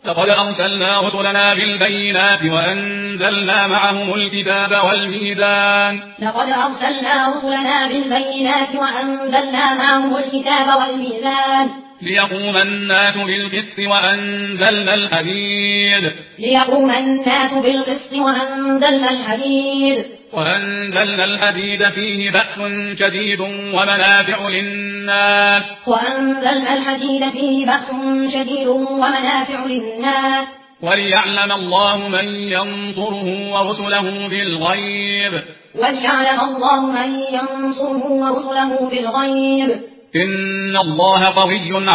لقد أرسلنا رسلنا بالبينات وأنزلنا معهم الكتاب والميزان ليقوم الناس بالقسط وأنزلنا الحديد فيه بأس شديد ومنافع للناس وليعلم الله من ينصره ورسله بالغيب إن الله قوي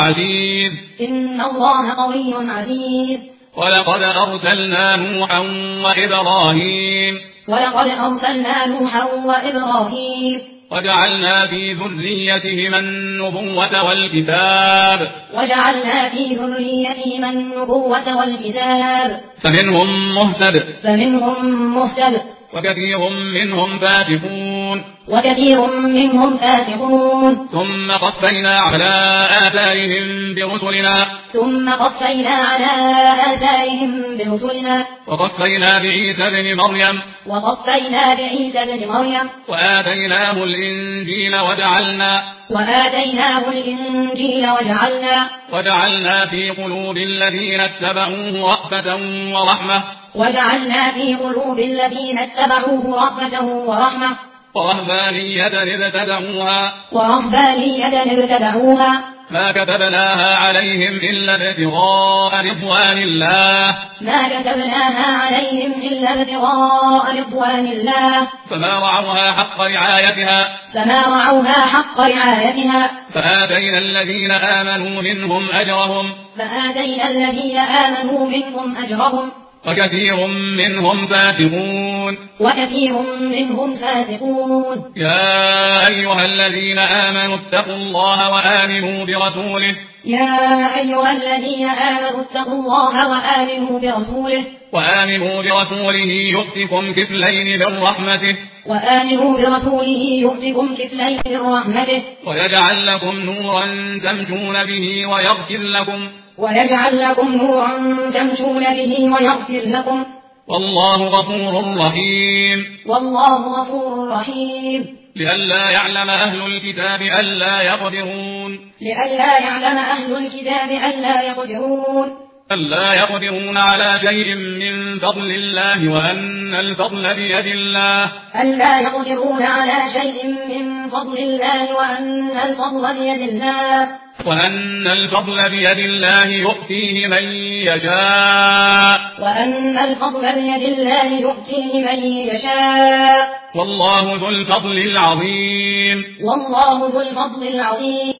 عزيز ولقد أرسلنا نوحا وإبراهيم وجعلنا في ذريتهما النبوة والكتاب فمنهم مهتد وكثير منهم فاسقون ثم قفينا على آثارهم برسلنا وقفينا بعيسى بن مريم وآتيناه الإنجيل وجعلنا في قلوب الذين اتبعوه رأفة ورحمة ورهبانية ابتدعوها ما كتبناها عليهم إلا ابتغاء رضوان الله فما رعوها حق رعايتها فآتينا الذين آمنوا منهم أجرهم وكثير منهم فاسقون يا أيها الذين آمنوا اتقوا الله وآمنوا برسوله يؤتكم كفلين من رحمته ويجعل لكم نورا تمشون به ويغفر لكم والله غفور رحيم لئلا يعلم أهل الكتاب ألا يقدرون على شيء من فضل الله وأن الفضل بيد الله يؤتيه من يشاء والله ذو الفضل العظيم